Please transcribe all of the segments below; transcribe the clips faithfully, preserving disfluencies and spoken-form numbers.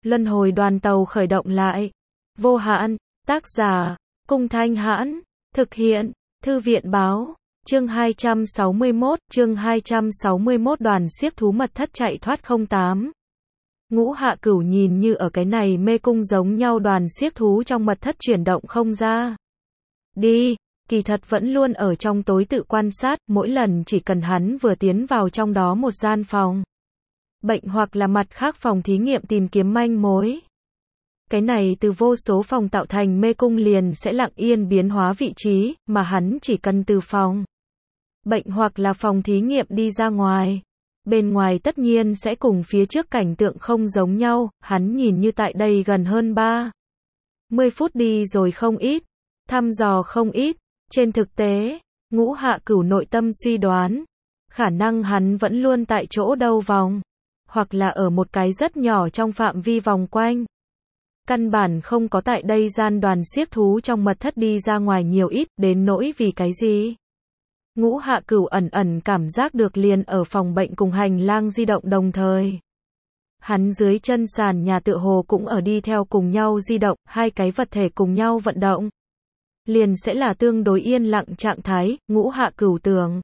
Luân hồi đoàn tàu khởi động lại. Vô hạn, tác giả, Cung Thanh Hãn, thực hiện, Thư viện báo, chương hai trăm sáu mươi mốt, chương hai trăm sáu mươi mốt đoàn xiếc thú mật thất chạy thoát không tám. Ngũ Hạ Cửu nhìn như ở cái này mê cung giống nhau đoàn xiếc thú trong mật thất chuyển động không ra. Đi, kỳ thật vẫn luôn ở trong tối tự quan sát, mỗi lần chỉ cần hắn vừa tiến vào trong đó một gian phòng bệnh hoặc là mặt khác phòng thí nghiệm tìm kiếm manh mối. Cái này từ vô số phòng tạo thành mê cung liền sẽ lặng yên biến hóa vị trí, mà hắn chỉ cần từ phòng bệnh hoặc là phòng thí nghiệm đi ra ngoài. Bên ngoài tất nhiên sẽ cùng phía trước cảnh tượng không giống nhau, hắn nhìn như tại đây gần hơn ba mươi phút đi rồi không ít, thăm dò không ít. Trên thực tế, Ngũ Hạ Cửu nội tâm suy đoán, khả năng hắn vẫn luôn tại chỗ đâu vòng, hoặc là ở một cái rất nhỏ trong phạm vi vòng quanh. Căn bản không có tại đây gian đoàn xiếc thú trong mật thất đi ra ngoài nhiều ít, đến nỗi vì cái gì. Ngũ Hạ Cửu ẩn ẩn cảm giác được liền ở phòng bệnh cùng hành lang di động đồng thời. Hắn dưới chân sàn nhà tựa hồ cũng ở đi theo cùng nhau di động, hai cái vật thể cùng nhau vận động. Liền sẽ là tương đối yên lặng trạng thái, Ngũ Hạ Cửu tưởng.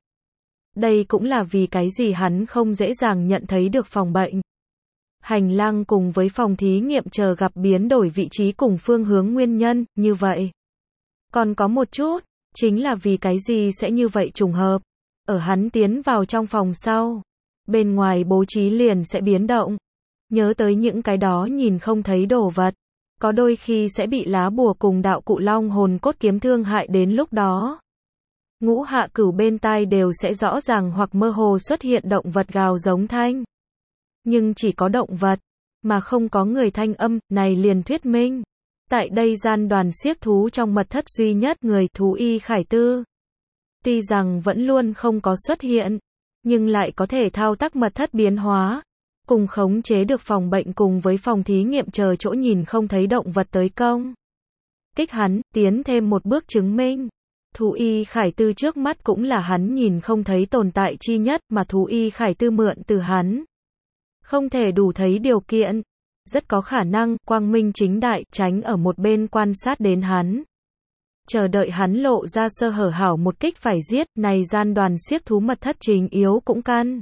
Đây cũng là vì cái gì hắn không dễ dàng nhận thấy được phòng bệnh, hành lang cùng với phòng thí nghiệm chờ gặp biến đổi vị trí cùng phương hướng nguyên nhân, như vậy. Còn có một chút, chính là vì cái gì sẽ như vậy trùng hợp. Ở hắn tiến vào trong phòng sau, bên ngoài bố trí liền sẽ biến động. Nhớ tới những cái đó nhìn không thấy đồ vật, có đôi khi sẽ bị lá bùa cùng đạo cụ long hồn cốt kiếm thương hại đến lúc đó. Ngũ Hạ Cửu bên tai đều sẽ rõ ràng hoặc mơ hồ xuất hiện động vật gào giống thanh. Nhưng chỉ có động vật, mà không có người thanh âm, này liền thuyết minh. Tại đây gian đoàn xiếc thú trong mật thất duy nhất người thú y Khải Tư. Tuy rằng vẫn luôn không có xuất hiện, nhưng lại có thể thao tác mật thất biến hóa, cùng khống chế được phòng bệnh cùng với phòng thí nghiệm chờ chỗ nhìn không thấy động vật tới công. Kích hắn, tiến thêm một bước chứng minh. Thú y Khải Tư trước mắt cũng là hắn nhìn không thấy tồn tại chi nhất mà thú y Khải Tư mượn từ hắn. Không thể đủ thấy điều kiện. Rất có khả năng, quang minh chính đại, tránh ở một bên quan sát đến hắn. Chờ đợi hắn lộ ra sơ hở hảo một kích phải giết, này gian đoàn xiếc thú mật thất trình yếu cũng căn.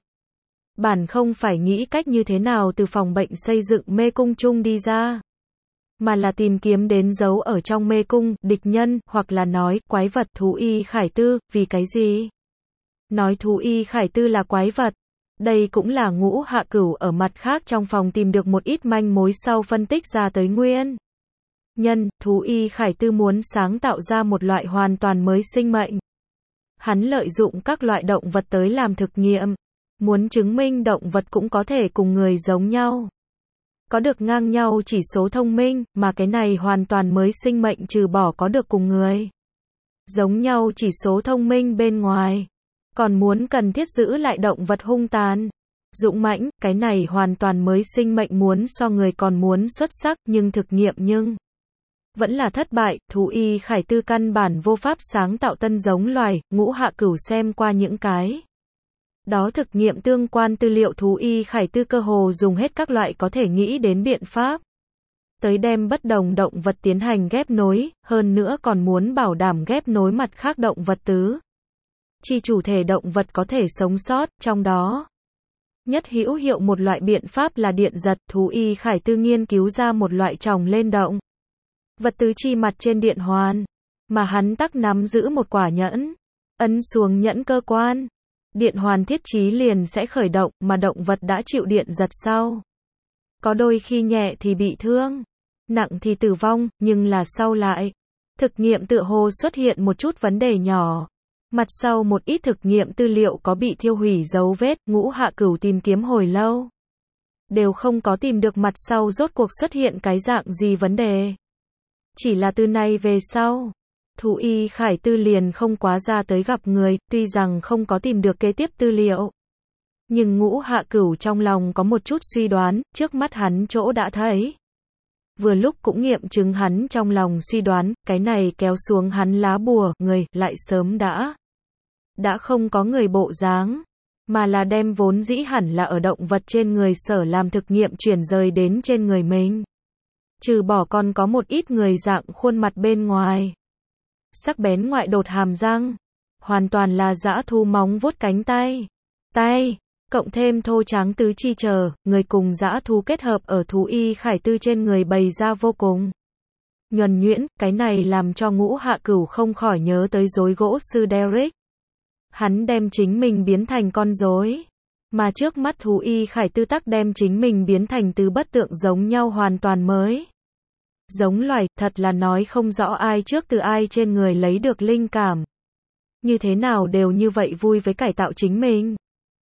Bản không phải nghĩ cách như thế nào từ phòng bệnh xây dựng mê cung chung đi ra, mà là tìm kiếm đến dấu ở trong mê cung, địch nhân, hoặc là nói, quái vật thú y Khải Tư, vì cái gì? Nói thú y Khải Tư là quái vật. Đây cũng là Ngũ Hạ Cửu ở mặt khác trong phòng tìm được một ít manh mối sau phân tích ra tới nguyên nhân, thú y Khải Tư muốn sáng tạo ra một loại hoàn toàn mới sinh mệnh. Hắn lợi dụng các loại động vật tới làm thực nghiệm, muốn chứng minh động vật cũng có thể cùng người giống nhau. Có được ngang nhau chỉ số thông minh, mà cái này hoàn toàn mới sinh mệnh trừ bỏ có được cùng người giống nhau chỉ số thông minh bên ngoài, còn muốn cần thiết giữ lại động vật hung tàn, dũng mãnh, cái này hoàn toàn mới sinh mệnh muốn so người còn muốn xuất sắc, nhưng thực nghiệm nhưng vẫn là thất bại, thú y Khải Tư căn bản vô pháp sáng tạo tân giống loài. Ngũ Hạ Cửu xem qua những cái đó thực nghiệm tương quan tư liệu, thú y Khải Tư cơ hồ dùng hết các loại có thể nghĩ đến biện pháp tới đem bất đồng động vật tiến hành ghép nối, hơn nữa còn muốn bảo đảm ghép nối mặt khác động vật tứ chi chủ thể động vật có thể sống sót, trong đó nhất hữu hiệu một loại biện pháp là điện giật. Thú y Khải Tư nghiên cứu ra một loại tròng lên động vật tứ chi mặt trên điện hoàn, mà hắn tắc nắm giữ một quả nhẫn, ấn xuống nhẫn cơ quan, điện hoàn thiết trí liền sẽ khởi động, mà động vật đã chịu điện giật sau, có đôi khi nhẹ thì bị thương, nặng thì tử vong, nhưng là sau lại thực nghiệm tựa hồ xuất hiện một chút vấn đề nhỏ. Mặt sau một ít thực nghiệm tư liệu có bị thiêu hủy dấu vết, Ngũ Hạ Cửu tìm kiếm hồi lâu, đều không có tìm được mặt sau rốt cuộc xuất hiện cái dạng gì vấn đề. Chỉ là từ nay về sau, thú y Khải Tư liền không quá ra tới gặp người, tuy rằng không có tìm được kế tiếp tư liệu. Nhưng Ngũ Hạ Cửu trong lòng có một chút suy đoán, trước mắt hắn chỗ đã thấy. Vừa lúc cũng nghiệm chứng hắn trong lòng suy đoán, cái này kéo xuống hắn lá bùa, người, lại sớm đã. Đã không có người bộ dáng, mà là đem vốn dĩ hẳn là ở động vật trên người sở làm thực nghiệm chuyển rời đến trên người mình. Trừ bỏ còn có một ít người dạng khuôn mặt bên ngoài. Sắc bén ngoại đột hàm răng. Hoàn toàn là dã thú móng vuốt cánh tay. Tay. Cộng thêm thô tráng tứ chi chờ, người cùng dã thú kết hợp ở thú y khải tư trên người bày ra vô cùng nhuần nhuyễn, cái này làm cho Ngũ Hạ Cửu không khỏi nhớ tới rối gỗ sư Derek. Hắn đem chính mình biến thành con rối, mà trước mắt thú y khải tư tắc đem chính mình biến thành từ bất tượng giống nhau hoàn toàn mới. Giống loài, thật là nói không rõ ai trước từ ai trên người lấy được linh cảm. Như thế nào đều như vậy vui với cải tạo chính mình.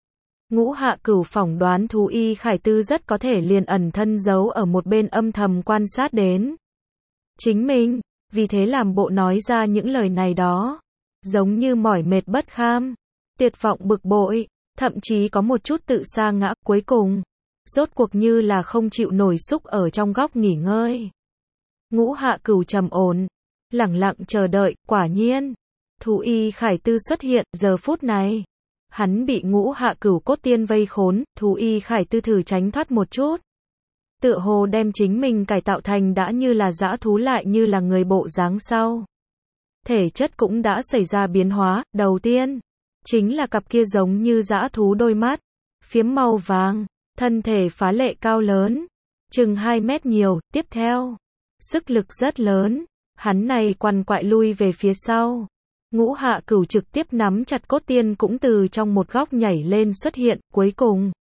Ngũ Hạ Cửu phỏng đoán thú y khải tư rất có thể liền ẩn thân giấu ở một bên âm thầm quan sát đến chính mình, vì thế làm bộ nói ra những lời này đó. Giống như mỏi mệt bất kham, tuyệt vọng bực bội, thậm chí có một chút tự sa ngã, cuối cùng, rốt cuộc như là không chịu nổi xúc ở trong góc nghỉ ngơi. Ngũ Hạ Cửu trầm ổn, lẳng lặng chờ đợi, quả nhiên, thú y khải tư xuất hiện, giờ phút này. Hắn bị Ngũ Hạ Cửu cốt tiên vây khốn, thú y khải tư thử tránh thoát một chút. Tựa hồ đem chính mình cải tạo thành đã như là dã thú lại như là người bộ dáng sau. Thể chất cũng đã xảy ra biến hóa, đầu tiên, chính là cặp kia giống như dã thú đôi mắt, phiếm màu vàng, thân thể phá lệ cao lớn, chừng hai mét nhiều, tiếp theo, sức lực rất lớn, hắn này quằn quại lui về phía sau. Ngũ Hạ Cửu trực tiếp nắm chặt cốt tiên cũng từ trong một góc nhảy lên xuất hiện, cuối cùng.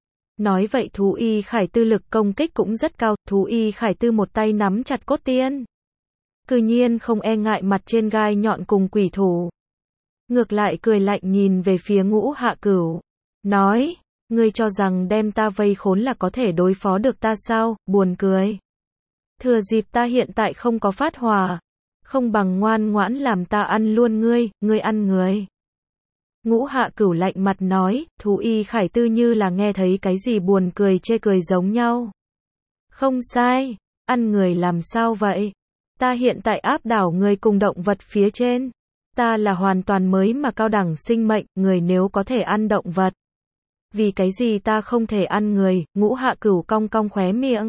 Nói vậy thú y khải tư lực công kích cũng rất cao, thú y khải tư một tay nắm chặt cốt tiên. Cư nhiên không e ngại mặt trên gai nhọn cùng quỷ thủ. Ngược lại cười lạnh nhìn về phía Ngũ Hạ Cửu. Nói, ngươi cho rằng đem ta vây khốn là có thể đối phó được ta sao, buồn cười. Thừa dịp ta hiện tại không có phát hỏa. Không bằng ngoan ngoãn làm ta ăn luôn ngươi, ngươi ăn người. Ngũ Hạ Cửu lạnh mặt nói, thú y khải tư như là nghe thấy cái gì buồn cười chê cười giống nhau. Không sai, ăn người làm sao vậy? Ta hiện tại áp đảo người cùng động vật phía trên. Ta là hoàn toàn mới mà cao đẳng sinh mệnh, người nếu có thể ăn động vật. Vì cái gì ta không thể ăn người? Ngũ Hạ Cửu cong cong khóe miệng.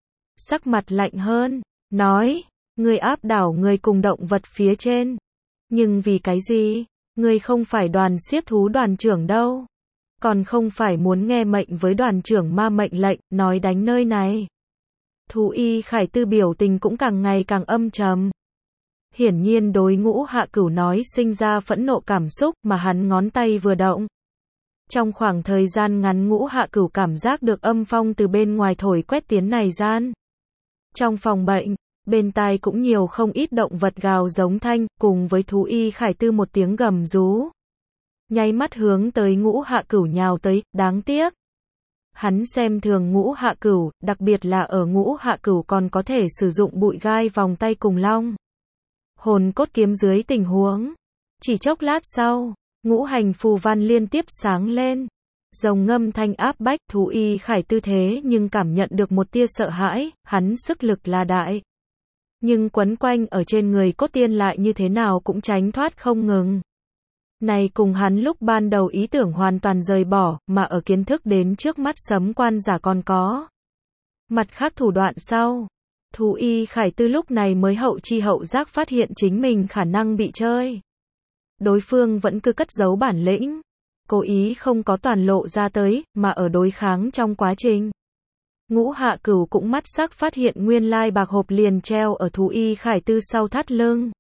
Sắc mặt lạnh hơn, nói. Ngươi áp đảo người cùng động vật phía trên. Nhưng vì cái gì? Ngươi không phải đoàn xiết thú đoàn trưởng đâu. Còn không phải muốn nghe mệnh với đoàn trưởng ma mệnh lệnh, nói đánh nơi này. Thú y khải tư biểu tình cũng càng ngày càng âm trầm. Hiển nhiên đối Ngũ Hạ Cửu nói sinh ra phẫn nộ cảm xúc mà hắn ngón tay vừa động. Trong khoảng thời gian ngắn Ngũ Hạ Cửu cảm giác được âm phong từ bên ngoài thổi quét tiến này gian. Trong phòng bệnh. Bên tai cũng nhiều không ít động vật gào giống thanh, cùng với thú y khải tư một tiếng gầm rú. Nháy mắt hướng tới Ngũ Hạ Cửu nhào tới, đáng tiếc. Hắn xem thường Ngũ Hạ Cửu, đặc biệt là ở Ngũ Hạ Cửu còn có thể sử dụng bụi gai vòng tay cùng long. Hồn cốt kiếm dưới tình huống. Chỉ chốc lát sau, ngũ hành phù văn liên tiếp sáng lên. Rồng ngâm thanh áp bách, thú y khải tư thế nhưng cảm nhận được một tia sợ hãi, hắn sức lực là đại. Nhưng quấn quanh ở trên người cốt tiên lại như thế nào cũng tránh thoát không ngừng. Này cùng hắn lúc ban đầu ý tưởng hoàn toàn rời bỏ, mà ở kiến thức đến trước mắt sấm quan giả còn có. Mặt khác thủ đoạn sau, thú y khải tư lúc này mới hậu chi hậu giác phát hiện chính mình khả năng bị chơi. Đối phương vẫn cứ cất giấu bản lĩnh, cố ý không có toàn lộ ra tới, mà ở đối kháng trong quá trình. Ngũ Hạ Cửu cũng mắt sắc phát hiện nguyên lai bạc hộp liền treo ở thú y khải tư sau thắt lưng.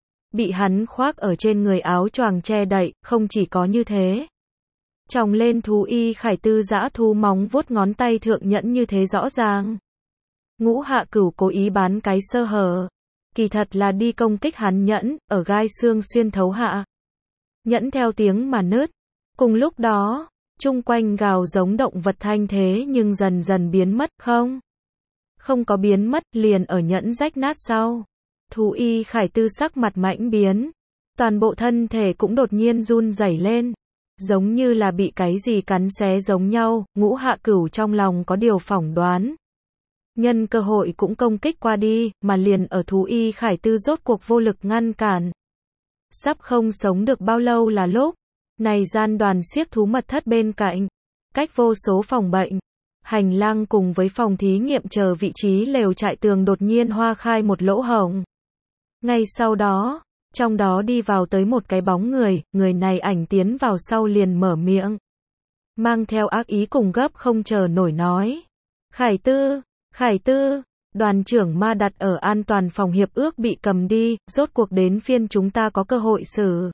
Bị hắn khoác ở trên người áo choàng che đậy, không chỉ có như thế. Tròng lên thú y khải tư dã thú móng vuốt ngón tay thượng nhẫn như thế rõ ràng. Ngũ Hạ Cửu cố ý bán cái sơ hở. Kỳ thật là đi công kích hắn nhẫn, ở gai xương xuyên thấu hạ. Nhẫn theo tiếng mà nứt. Cùng lúc đó, chung quanh gào giống động vật thanh thế nhưng dần dần biến mất, không? Không có biến mất, liền ở nhẫn rách nát sau. Thú y khải tư sắc mặt mãnh biến. Toàn bộ thân thể cũng đột nhiên run rẩy lên. Giống như là bị cái gì cắn xé giống nhau, Ngũ Hạ Cửu trong lòng có điều phỏng đoán. Nhân cơ hội cũng công kích qua đi, mà liền ở thú y khải tư rốt cuộc vô lực ngăn cản. Sắp không sống được bao lâu là lúc. Này gian đoàn xiếc thú mật thất bên cạnh. Cách vô số phòng bệnh. Hành lang cùng với phòng thí nghiệm chờ vị trí lều trại tường đột nhiên hoa khai một lỗ hổng. Ngay sau đó, trong đó đi vào tới một cái bóng người, người này ảnh tiến vào sau liền mở miệng. Mang theo ác ý cùng gấp không chờ nổi nói. Khải Tư, Khải Tư, đoàn trưởng ma đặt ở an toàn phòng hiệp ước bị cầm đi, rốt cuộc đến phiên chúng ta có cơ hội xử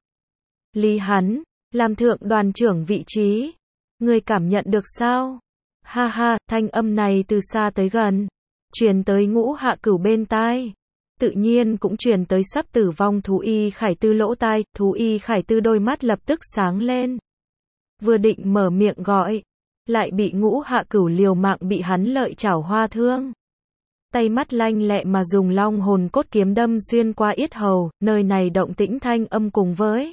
lý hắn, làm thượng đoàn trưởng vị trí. Người cảm nhận được sao? Ha ha, thanh âm này từ xa tới gần, truyền tới Ngũ Hạ Cửu bên tai. Tự nhiên cũng truyền tới sắp tử vong Thú Y Khải Tư lỗ tai, Thú Y Khải Tư đôi mắt lập tức sáng lên. Vừa định mở miệng gọi, lại bị Ngũ Hạ Cửu liều mạng bị hắn lợi chảo hoa thương. Tay mắt lanh lẹ mà dùng long hồn cốt kiếm đâm xuyên qua yết hầu, nơi này động tĩnh thanh âm cùng với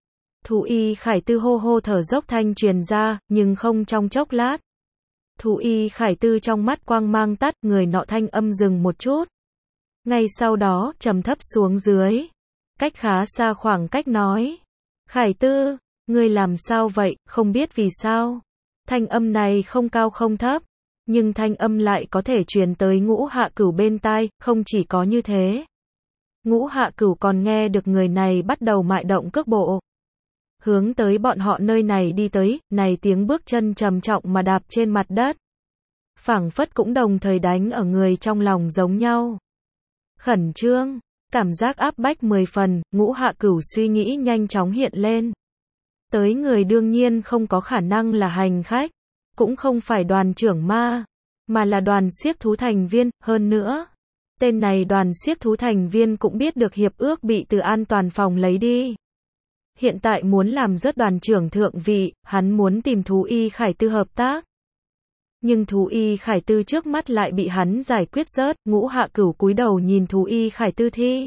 Thú Y Khải Tư hô hô thở dốc thanh truyền ra, nhưng không trong chốc lát. Thú Y Khải Tư trong mắt quang mang tắt, người nọ thanh âm dừng một chút. Ngay sau đó, trầm thấp xuống dưới. Cách khá xa khoảng cách nói. Khải Tư, ngươi làm sao vậy, không biết vì sao. Thanh âm này không cao không thấp, nhưng thanh âm lại có thể truyền tới Ngũ Hạ Cửu bên tai, không chỉ có như thế. Ngũ Hạ Cửu còn nghe được người này bắt đầu mại động cước bộ. Hướng tới bọn họ nơi này đi tới, này tiếng bước chân trầm trọng mà đạp trên mặt đất. Phảng phất cũng đồng thời đánh ở người trong lòng giống nhau. Khẩn trương, cảm giác áp bách mười phần, Ngũ Hạ Cửu suy nghĩ nhanh chóng hiện lên. Tới người đương nhiên không có khả năng là hành khách, cũng không phải đoàn trưởng ma, mà là đoàn xiếc thú thành viên, hơn nữa. Tên này đoàn xiếc thú thành viên cũng biết được hiệp ước bị từ an toàn phòng lấy đi. Hiện tại muốn làm rớt đoàn trưởng thượng vị, hắn muốn tìm Thú Y Khải Tư hợp tác. Nhưng Thú Y Khải Tư trước mắt lại bị hắn giải quyết rớt, Ngũ Hạ Cửu cúi đầu nhìn Thú Y Khải Tư thi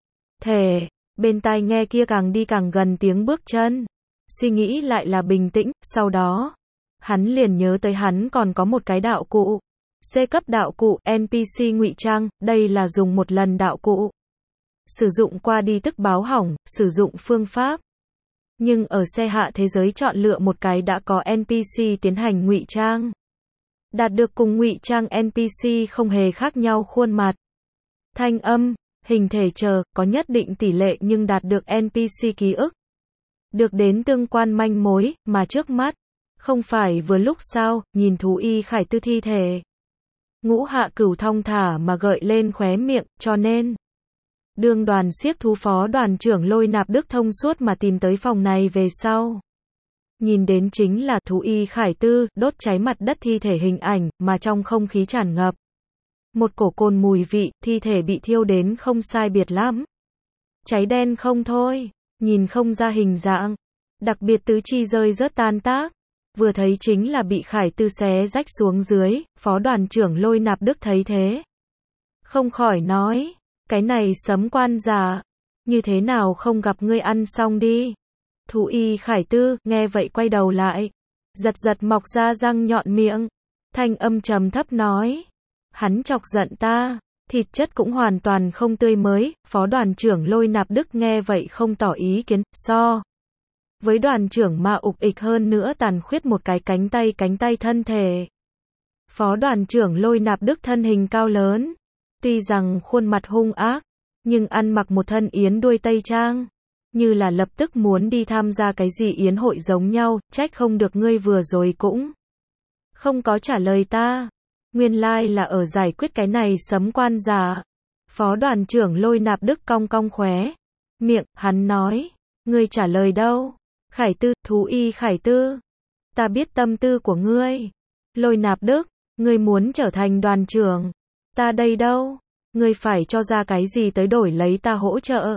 thể, bên tai nghe kia càng đi càng gần tiếng bước chân. Suy nghĩ lại là bình tĩnh, sau đó, hắn liền nhớ tới hắn còn có một cái đạo cụ. C cấp đạo cụ, en pê xê ngụy trang, đây là dùng một lần đạo cụ. Sử dụng qua đi tức báo hỏng, sử dụng phương pháp. Nhưng ở xe hạ thế giới chọn lựa một cái đã có en pê xê tiến hành ngụy trang. Đạt được cùng ngụy trang en pê xê không hề khác nhau khuôn mặt, thanh âm, hình thể chờ, có nhất định tỷ lệ nhưng đạt được en pê xê ký ức. Được đến tương quan manh mối, mà trước mắt, không phải vừa lúc sao, nhìn Thú Y Khải Tư thi thể. Ngũ Hạ Cửu thong thả mà gợi lên khóe miệng, cho nên đương đoàn xiếc thú phó đoàn trưởng Lôi Nạp Đức thông suốt mà tìm tới phòng này về sau. Nhìn đến chính là Thú Y Khải Tư, đốt cháy mặt đất thi thể hình ảnh, mà trong không khí tràn ngập một cổ cồn mùi vị, thi thể bị thiêu đến không sai biệt lắm. Cháy đen không thôi, nhìn không ra hình dạng, đặc biệt tứ chi rơi rớt tan tác. Vừa thấy chính là bị Khải Tư xé rách xuống dưới, phó đoàn trưởng Lôi Nạp Đức thấy thế. Không khỏi nói, cái này sấm quan già, như thế nào không gặp ngươi ăn xong đi. Thú Y Khải Tư, nghe vậy quay đầu lại, giật giật mọc ra răng nhọn miệng, thanh âm trầm thấp nói, hắn chọc giận ta, thịt chất cũng hoàn toàn không tươi mới. Phó đoàn trưởng Lôi Nạp Đức nghe vậy không tỏ ý kiến, so với đoàn trưởng ma ục ịch hơn nữa tàn khuyết một cái cánh tay cánh tay thân thể. Phó đoàn trưởng Lôi Nạp Đức thân hình cao lớn, tuy rằng khuôn mặt hung ác, nhưng ăn mặc một thân yến đuôi tây trang, như là lập tức muốn đi tham gia cái gì yến hội giống nhau, trách không được ngươi vừa rồi cũng không có trả lời ta. Nguyên lai like là ở giải quyết cái này sấm quan già. Phó đoàn trưởng Lôi Nạp Đức cong cong khóe miệng, hắn nói, ngươi trả lời đâu? Khải Tư, Thú Y Khải Tư, ta biết tâm tư của ngươi. Lôi Nạp Đức, ngươi muốn trở thành đoàn trưởng, ta đây đâu? Ngươi phải cho ra cái gì tới đổi lấy ta hỗ trợ?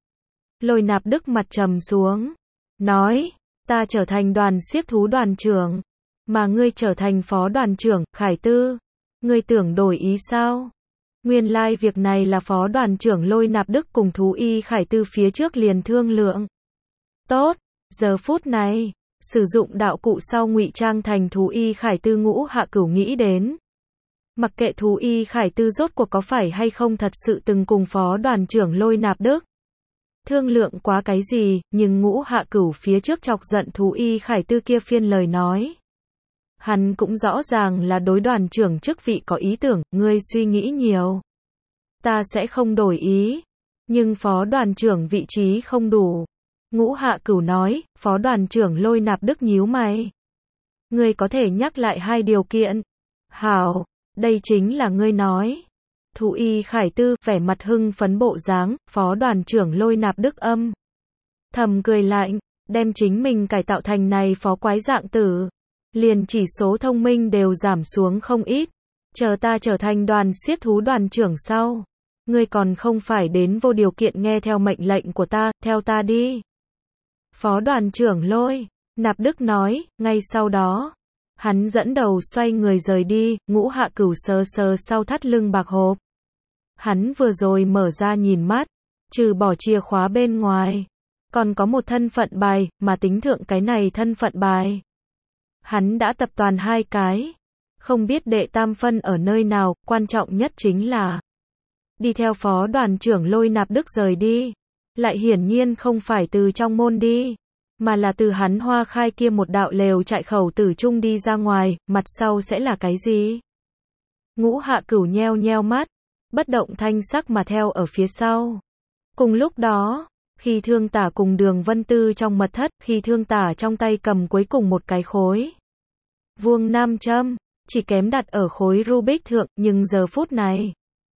Lôi Nạp Đức mặt trầm xuống, nói, ta trở thành đoàn xiếc thú đoàn trưởng, mà ngươi trở thành phó đoàn trưởng. Khải Tư, ngươi tưởng đổi ý sao? Nguyên lai like việc này là phó đoàn trưởng Lôi Nạp Đức cùng Thú Y Khải Tư phía trước liền thương lượng. Tốt, giờ phút này, sử dụng đạo cụ sau ngụy trang thành Thú Y Khải Tư. Ngũ Hạ Cửu nghĩ đến, mặc kệ Thú Y Khải Tư rốt cuộc có phải hay không thật sự từng cùng phó đoàn trưởng Lôi Nạp Đức thương lượng quá cái gì, nhưng Ngũ Hạ Cửu phía trước chọc giận Thú Y Khải Tư kia phiên lời nói, Hắn cũng rõ ràng là đối đoàn trưởng chức vị có ý tưởng, ngươi suy nghĩ nhiều. Ta sẽ không đổi ý. Nhưng phó đoàn trưởng vị trí không đủ. Ngũ Hạ Cửu nói, phó đoàn trưởng Lôi Nạp Đức nhíu mày. Ngươi có thể nhắc lại hai điều kiện. Hảo, đây chính là ngươi nói. Thụ Y Khải Tư, vẻ mặt hưng phấn bộ dáng, phó đoàn trưởng Lôi Nạp Đức âm. Thầm cười lạnh, đem chính mình cải tạo thành này phó quái dạng tử. Liền chỉ số thông minh đều giảm xuống không ít. Chờ ta trở thành đoàn xiết thú đoàn trưởng sau. Ngươi còn không phải đến vô điều kiện nghe theo mệnh lệnh của ta, theo ta đi. Phó đoàn trưởng Lôi Nạp Đức nói, ngay sau đó. Hắn dẫn đầu xoay người rời đi, Ngũ Hạ Cửu sờ sờ sau thắt lưng bạc hộp. Hắn vừa rồi mở ra nhìn mắt, trừ bỏ chìa khóa bên ngoài. Còn có một thân phận bài, mà tính thượng cái này thân phận bài. Hắn đã tập toàn hai cái. Không biết đệ tam phân ở nơi nào, quan trọng nhất chính là đi theo phó đoàn trưởng Lôi Nạp Đức rời đi. Lại hiển nhiên không phải từ trong môn đi, mà là từ hắn Hoa Khai kia một đạo lều trại khẩu tử trung đi ra ngoài, mặt sau sẽ là cái gì? Ngũ Hạ Cửu nheo nheo mắt, bất động thanh sắc mà theo ở phía sau. Cùng lúc đó, khi Thương Tả cùng Đường Vân Tư trong mật thất, khi Thương Tả trong tay cầm cuối cùng một cái khối vuông nam châm, chỉ kém đặt ở khối Rubik thượng, nhưng giờ phút này,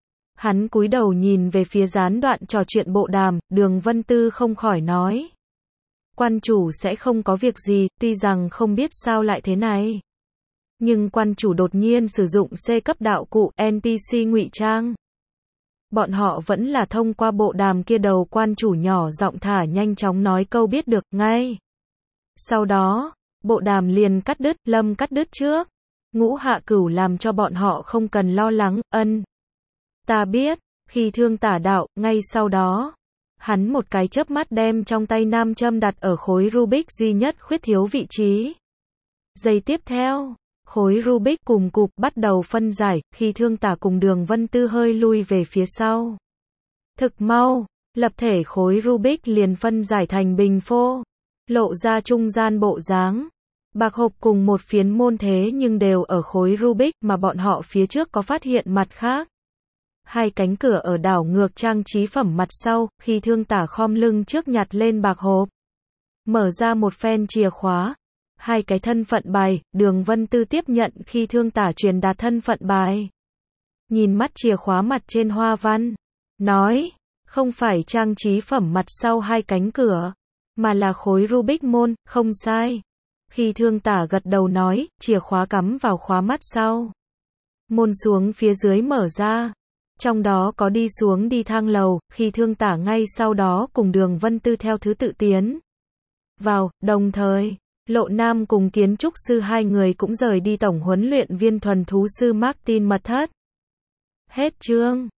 hắn cúi đầu nhìn về phía gián đoạn trò chuyện bộ đàm, Đường Vân Tư không khỏi nói. Quan chủ sẽ không có việc gì, tuy rằng không biết sao lại thế này. Nhưng quan chủ đột nhiên sử dụng C cấp đạo cụ, en pê xê ngụy trang. Bọn họ vẫn là thông qua bộ đàm kia đầu quan chủ nhỏ giọng thả nhanh chóng nói câu biết được, ngay. Sau đó, bộ đàm liền cắt đứt, Lâm cắt đứt trước. Ngũ Hạ Cửu làm cho bọn họ không cần lo lắng, ân. Ta biết, khi Thương Tả đạo, ngay sau đó. Hắn một cái chớp mắt đem trong tay nam châm đặt ở khối Rubik duy nhất khuyết thiếu vị trí. Giây tiếp theo, khối Rubik cùng cục bắt đầu phân giải, khi Thương Tả cùng Đường Vân Tư hơi lui về phía sau. Thực mau, lập thể khối Rubik liền phân giải thành bình phô, lộ ra trung gian bộ dáng. Bạc hộp cùng một phiến môn thế nhưng đều ở khối Rubik mà bọn họ phía trước có phát hiện mặt khác. Hai cánh cửa ở đảo ngược trang trí phẩm mặt sau, khi Thương Tả khom lưng trước nhặt lên bạc hộp. Mở ra một phen chìa khóa. Hai cái thân phận bài, Đường Vân Tư tiếp nhận khi Thương Tả truyền đạt thân phận bài. Nhìn mắt chìa khóa mặt trên hoa văn. Nói, không phải trang trí phẩm mặt sau hai cánh cửa, mà là khối Rubik môn, không sai. Khi Thương Tả gật đầu nói, chìa khóa cắm vào khóa mắt sau. Môn xuống phía dưới mở ra. Trong đó có đi xuống đi thang lầu, khi Thương Tả ngay sau đó cùng Đường Vân Tư theo thứ tự tiến vào, đồng thời, Lộ Nam cùng kiến trúc sư hai người cũng rời đi tổng huấn luyện viên thuần thú sư Martin mật thất. Hết chương.